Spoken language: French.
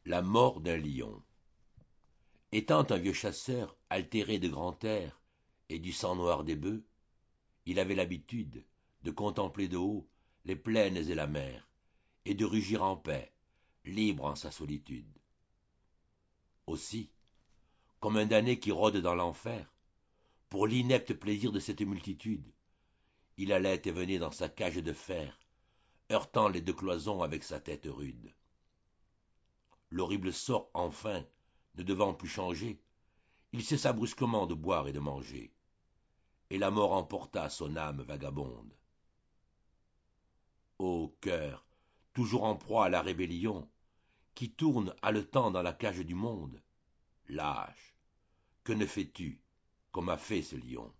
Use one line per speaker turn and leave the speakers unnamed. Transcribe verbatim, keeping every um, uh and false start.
La mort d'un lion. Étant un vieux chasseur altéré de grand air et du sang noir des bœufs, il avait l'habitude de contempler de haut les plaines et la mer, et de rugir en paix, libre en sa solitude. Aussi, comme un damné qui rôde dans l'enfer, pour l'inepte plaisir de cette multitude, il allait et venait dans sa cage de fer, heurtant les deux cloisons avec sa tête rude. L'horrible sort, enfin, ne devant plus changer, il cessa brusquement de boire et de manger, et la mort emporta son âme vagabonde. Ô cœur, toujours en proie à la rébellion, qui tourne haletant dans la cage du monde, lâche, que ne fais-tu, comme a fait ce lion?